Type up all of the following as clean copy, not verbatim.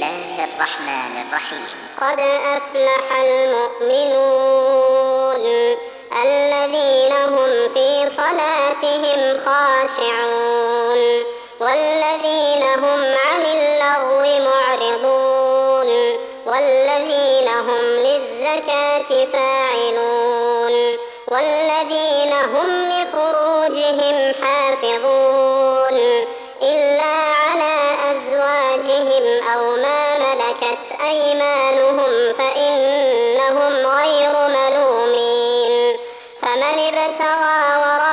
الله الرحمن الرحيم. قد أفلح المؤمنون الذين هم في صلاتهم خاشعون والذين هم عن اللغو معرضون والذين هم للزكاة فاعلون والذين هم لفروجهم حافظون إلا على أزواجهم أو ما ملكت أيمانهم فإنهم غير ملومين فمن ابتغى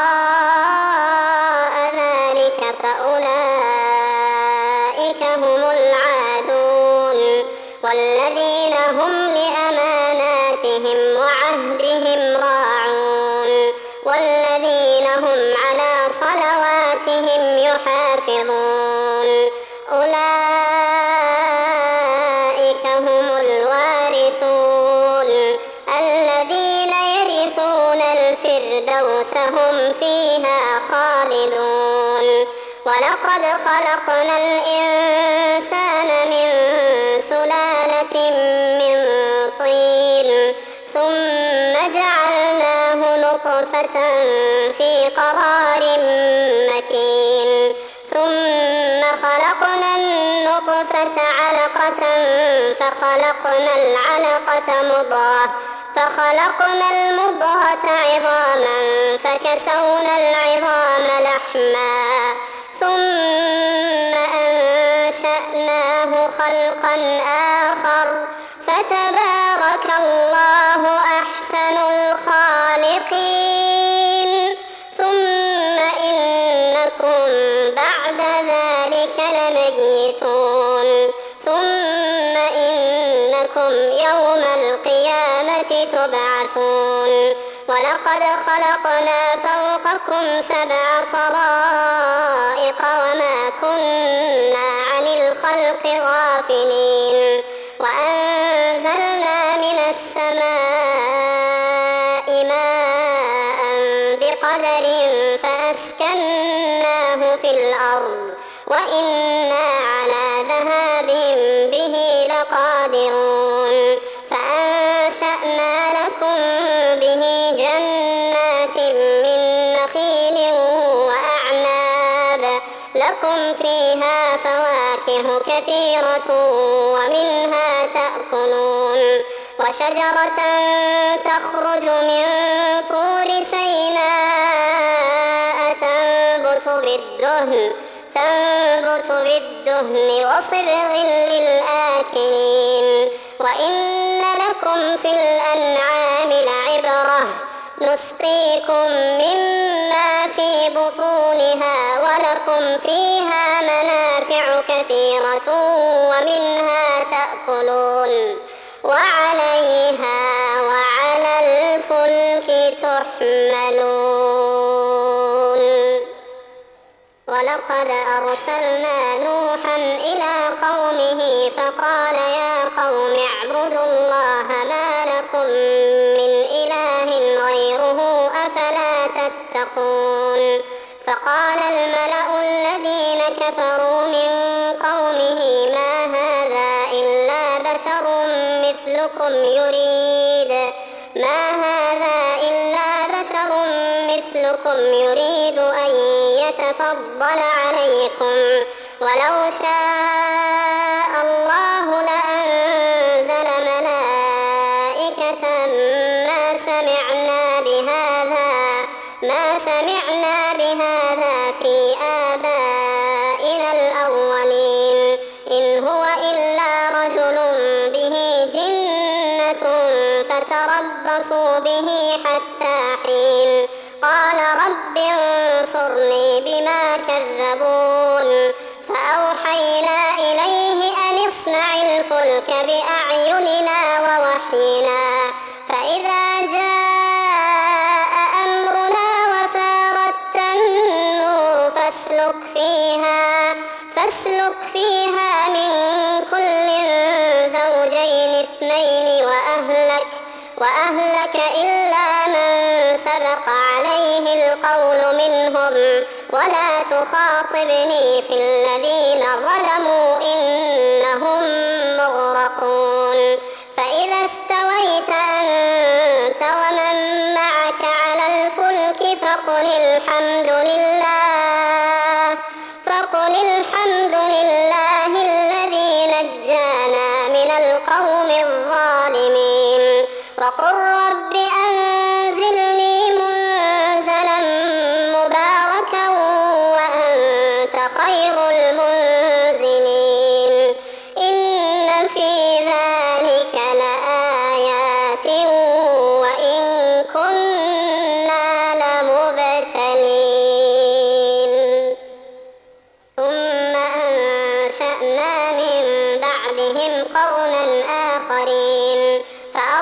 وراء ذلك فأولئك هم العادون والذين هم لأماناتهم وعهدهم راعون والذين هم على صلواتهم يحافظون أولئك هم الوارثون الذين يرثون الفردوس هم فيها خالدون ولقد خلقنا الإنسان من سلالة من طين ثم جعلناه نطفة في قرار مكين ثم خلقنا النطفة علقة فخلقنا العلقة مضغة فخلقنا المضغة عظاما فكسونا العظام لحما ثم أنشأناه خلقا آخر فتبارك الله أحسن الخالقين ثم إنكم بعد ذلك لميتون ثم إنكم يوم القيامة تبعثون ولقد خلقنا فوقكم 7 طرائق وما كنا عن الخلق غافلين وأنزلنا من السماء ماء بقدر فأسكناه في الأرض وإنا على ذهاب به لقادرون فأنشأنا لكم به جنات من نخيل وأعناب لكم فيها فواكه كثيرة ومنها تأكلون وشجرة تخرج من طور سيناء تنبت بالدهن وصبغ للآكلين وإن لكم في الأنعام لعبرة نسقيكم مما في بطونها ولكم فيها منافع كثيرة ومنها تأكلون وعليها وعلى الفلك تحملون ولقد أرسلنا نوحا إلى قومه فقال يا قوم اعبدوا الله ما لكم من إله غيره أفلا تتقون فقال الملأ الذين كفروا من قومه ما هذا إلا بشر مثلكم يريد أن يتفضل عليكم ولو شاء الله لأنزل ملائكة ما سمعنا بهذا في آبائنا الأولين إن هو إلا رجل به جنة فتربصوا به حتى حين قال رب انصرني بما كذبون فأوحينا إليه أن اصنع الفلك بأعيننا ووحينا فإذا جاء أمرنا وفارت النور فاسلك فيها من كل زوجين 2 وأهلك إلا من سبق عليه القول منهم ولا تخاطبني في الذين ظلموا إنهم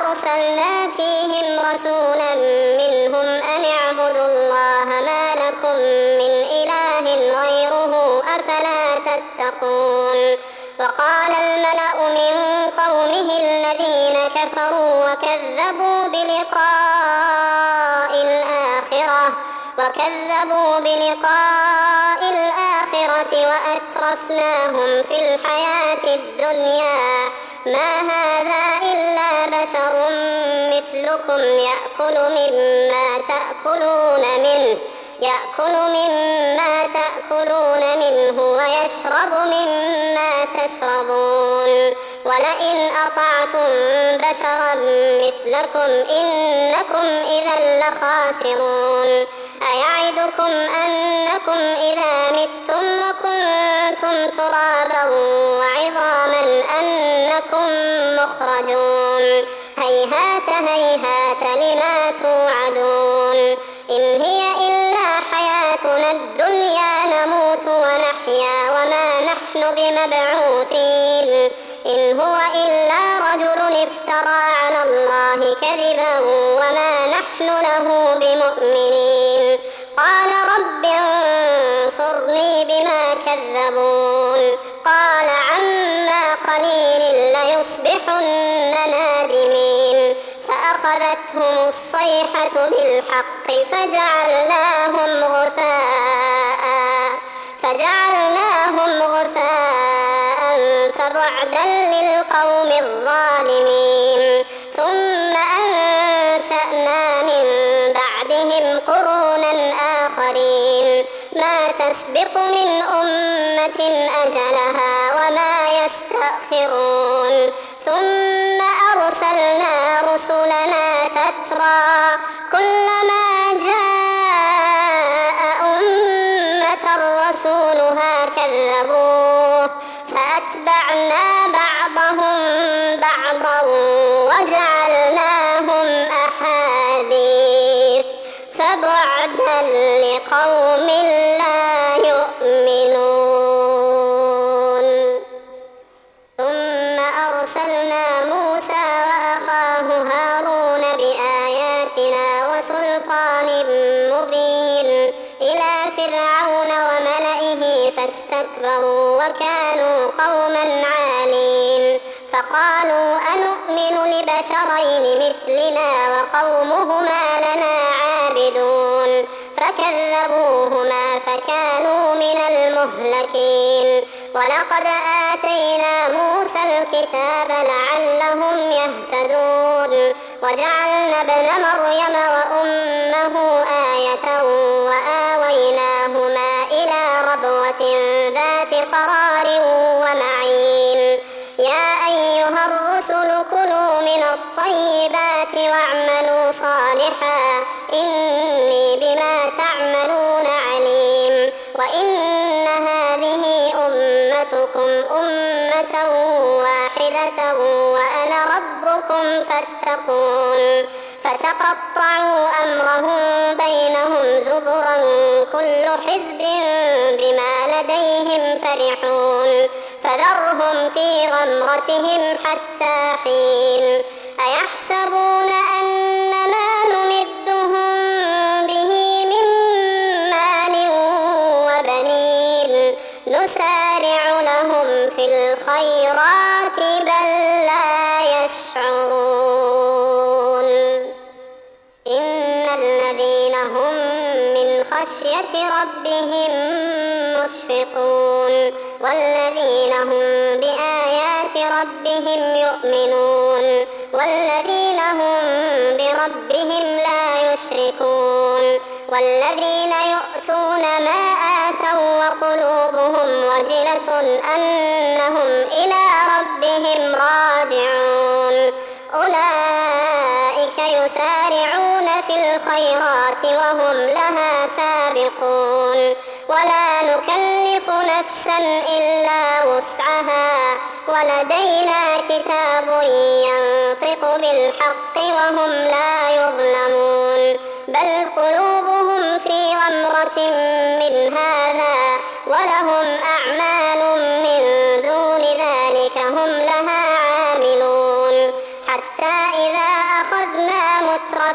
أرسلنا فيهم رسولا منهم أن اعبدوا الله ما لكم من إله غيره أفلا تتقون. وقال الملأ من قومه الذين كفروا وكذبوا بلقاء الآخرة وأترفناهم في الحياة الدنيا ما هذا إلا بشر مثلكم يأكل مما تأكلون منه ويشرب مما تشربون ولئن أطعتم بشرا مثلكم إنكم إذا لخاسرون. أيعدكم أنكم إذا متم وكنتم ترابا وعظاما أنكم مخرجون. هيهات هيهات لما توعدون. إن هي إلا حياتنا الدنيا نموت ونحيا وما نحن بمبعوثين. إن هو إلا رجل افترى على الله كذبا وما نحن له بمؤمنين. قال رب انصرني بما كذبون. قال عما قليل ليصبحن نادمين. فأخذتهم الصيحة بالحق فجعلناهم غثاء فبعدا للقوم الظالمين. ثم أنشأنا من بعدهم قرونا آخرين ما تسبق من أمة أجلها وما يستأخرون. ثم أرسلنا رسلنا تترى كلما جاء أمة رسولها كذبوه فأتبعنا بعضهم بعضا وجعلناهم أحاديث فبعدا لقوم لا يؤمنون. ثم أرسلنا موسى وأخاه هارون بآياتنا وسلطان مبين إلى فرعون وملئه فاستكبروا وكانوا قوما عالين. فقالوا أنؤمن لبشرين مثلنا وقومهما لنا عابدون. فكذبوهما فكانوا من المهلكين. ولقد آتينا موسى الكتاب لعلهم يهتدون. وجعلنا ابن مريم وأمه آية وآويناهما إلى ربوة ذات قرار ومعين. يا أيها الرسل كلوا من الطيبات واعملوا صالحا إني بما تعملون عليم. وإن هذه أمتكم أمة واحدة وأنا ربكم فاتقون. فتقطعوا أمرهم بينهم زبرا كل حزب بما لديهم فرحون. فذرهم في غمرتهم حتى حين. أيحسبون أن ما نمدهم به من مال وبنين نسارع لهم في الخيرات بل لا يشعرون. إن الذين هم من خشية ربهم مشفقون والذين هم بآيات ربهم يؤمنون والذين هم بربهم لا يشركون والذين يؤتون ما آتوا وقلوبهم وجلة أنهم إلى ربهم راجعون. أولئك يسارعون في الخيرات وهم لها سابقون. ولا نكلف نفسا إلا وسعها ولدينا كتاب ينطق بالحق وهم لا يظلمون. بل قلوبهم في غمرة من هذا ولهم أعمال من دون ذلك هم لها عاملون. حتى إذا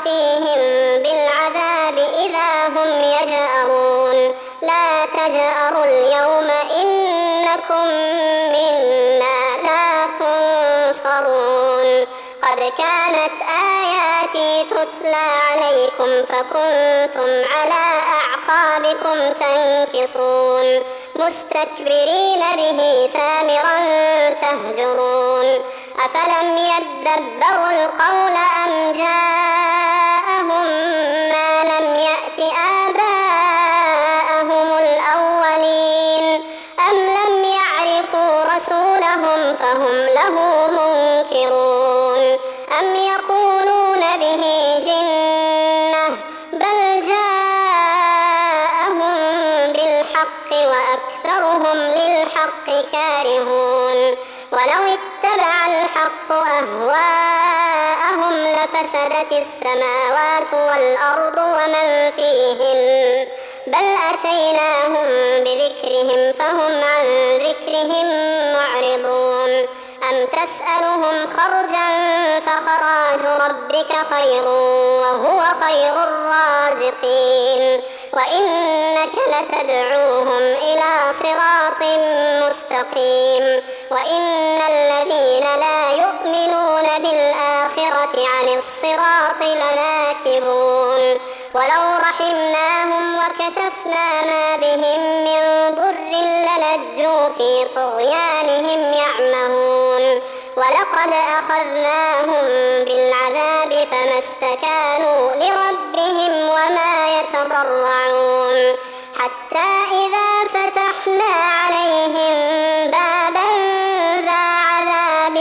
فيهم بالعذاب إذا هم يجأرون لا تجأروا اليوم إنكم منا لا تنصرون قد كانت آياتي تتلى عليكم فكنتم على أعقابكم تنكصون مستكبرين به سامرا تهجرون أفلم يدبروا القول أم جاءهم ما لم يأت آباءهم الأولين أم لم يعرفوا رسولهم فهم له منكرون أم يقولون به جنة بل جاءهم بالحق وأكثرهم للحق كارهون ولو اتبع الحق أهواءهم لفسدت السماوات والأرض ومن فيهن بل أتيناهم بذكرهم فهم عن ذكرهم معرضون أم تسألهم خرجا فخراج ربك خير وهو خير الرازقين وإنك لتدعوهم إلى صراط مستقيم وإن الذين لا يؤمنون بالآخرة عن الصراط لناكبون ولو رحمناهم وكشفنا ما بهم من ضر للجوا في طغيانهم يعمهون ولقد أخذناهم بالعذاب فما استكانوا لربهم وما يتضرعون حتى إذا فتحنا عليهم بابا ذا عذاب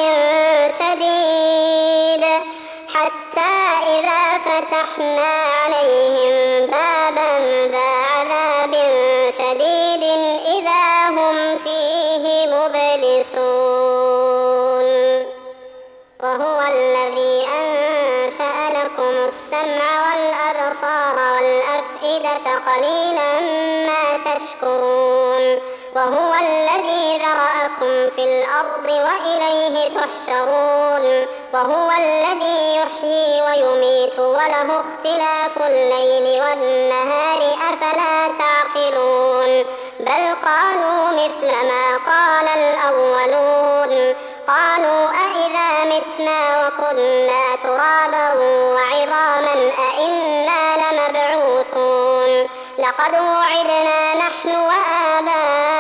شديد إذا هم فيه مبلسون وهو الذي أنشأ لكم السمع والأبصار والأفئدة قليلا ما تشكرون وهو الذي ذرأكم في الأرض وإليه تحشرون وهو الذي يحيي ويميت وله اختلاف الليل والنهار أفلا تعقلون بل قالوا مثل ما قال الأولون قالوا أإذا متنا وكنا ترابا وعظاما أإنا لمبعوثون لقد وعدنا نحن وآباؤنا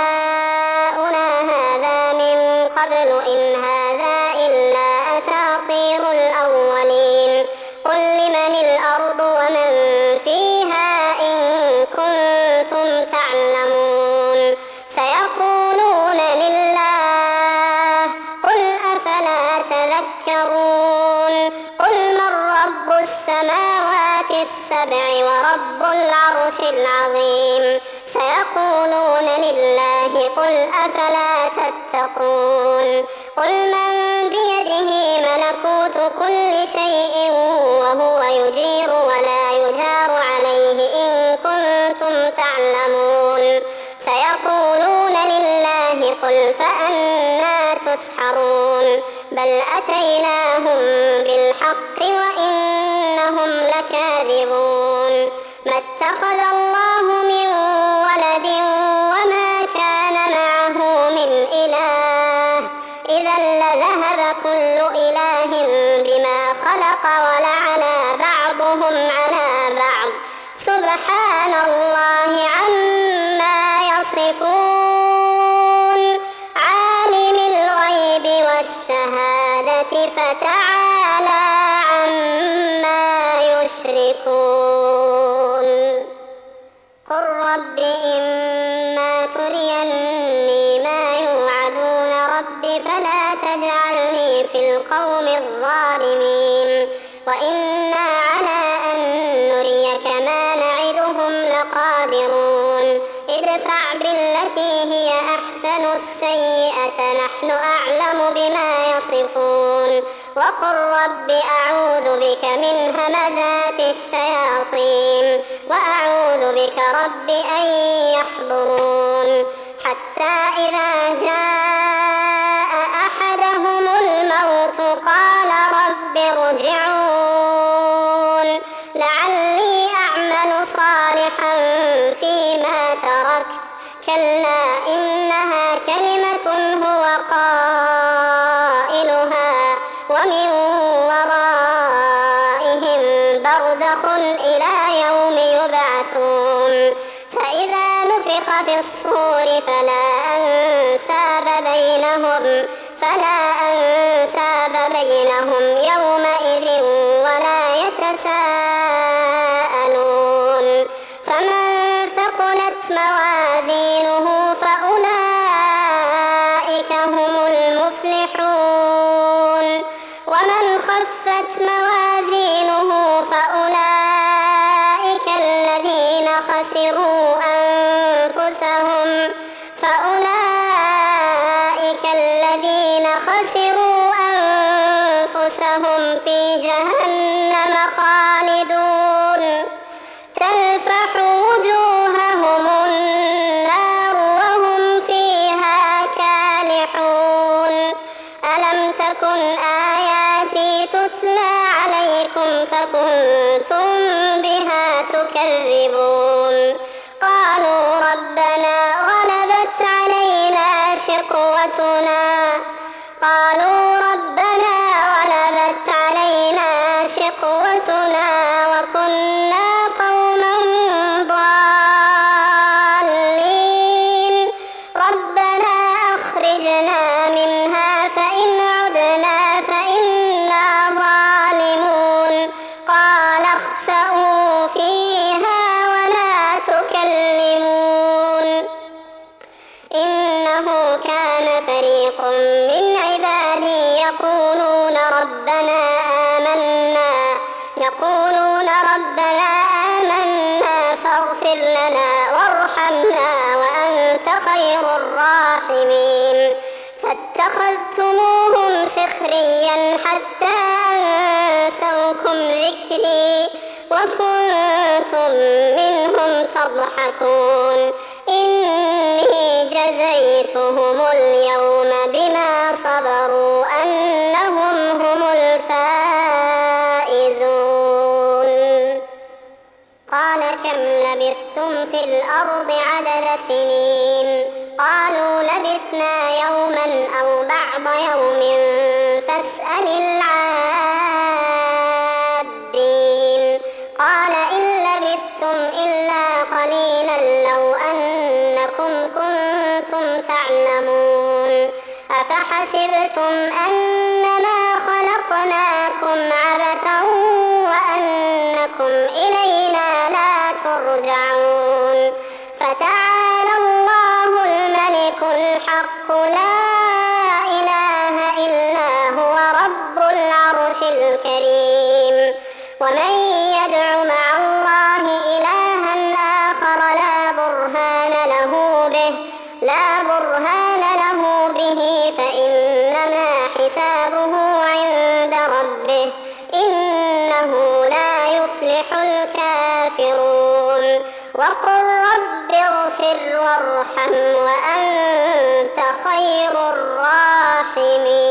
هذا من قبل إن هذا إلا أساطير الأولين قل لمن الأرض ومن فيها إن كنتم تعلمون سيقولون لله قل أفلا تذكرون قل من رب السماوات السبع ورب العرش العظيم سيقولون لله قل أفلا تتقون قل من بيده ملكوت كل شيء وهو يجير ولا يجار عليه إن كنتم تعلمون سيقولون لله قل فأنى تسحرون بل أتيناهم بالحق وإنهم لكاذبون ما اتخذ الله من ولد وما كان معه من إله إذا لذهب كل إله بما خلق ولعلى بعضهم على بعض سبحان الله عما يصفون عالم الغيب والشهادة فتعالى عما يشركون قل رب إما تريني ما يوعدون رب فلا تجعلني في القوم الظالمين وإنا على أن نريك ما نعدهم لقادرون ادفع بالتي هي أحسن السيئة نحن أعلم بما يصفون وقل رب أعوذ بك من همزات الشياطين وأعوذ بك رب أن يحضرون حتى إذا جاء أحدهم الموت قال رب ارجعون ومن ورائهم برزخ إلى يوم يبعثون فإذا نفخ في الصور فلا أنساب بينهم يومئذ ولا يتساءلون فمن ثقلت موازينه فأولئك هم المفلحون ومن خفت موازينه فأولئك الذين خسروا أنفسهم في جهنم خالدون تلفح وجوههم النار وهم فيها كالحون ألم تكن آياتي تتلى عليكم فكنتم بها تكذبون قالوا ربنا غلبت علينا شقوتنا وكنا قوما ضالين ربنا أخرجنا منها فإن عدنا فإنا ظالمون قال اخسئوا فيها ولا تكلمون إنه كان فريق من عبادي يقولون ربنا آمنا فاغفر لنا وارحمنا وأنت خير الراحمين فاتخذتموهم سخريا حتى أنسوكم ذكري وكنتم منهم تضحكون إني جزيتهم اليوم بما صبروا أنهم هم الفائزون قال كم لبثتم في الأرض عدد سنين قالوا لبثنا يوما أو بعض يوم فاسأل العادين قال إن لبثتم إلا قليلا لو أنكم كنتم تعلمون أفحسبتم أنما خلقناكم عبثا وأنكم إلينا لا ترجعون فتعالى الله الملك الحق لا إله إلا هو رب العرش الكريم ومن يدع مع الله إلها آخر لا برهان له به فإنما حسابه عند ربه إنه لا يفلح الكافرون وقل رب اغفر وارحم وأنت خير الراحمين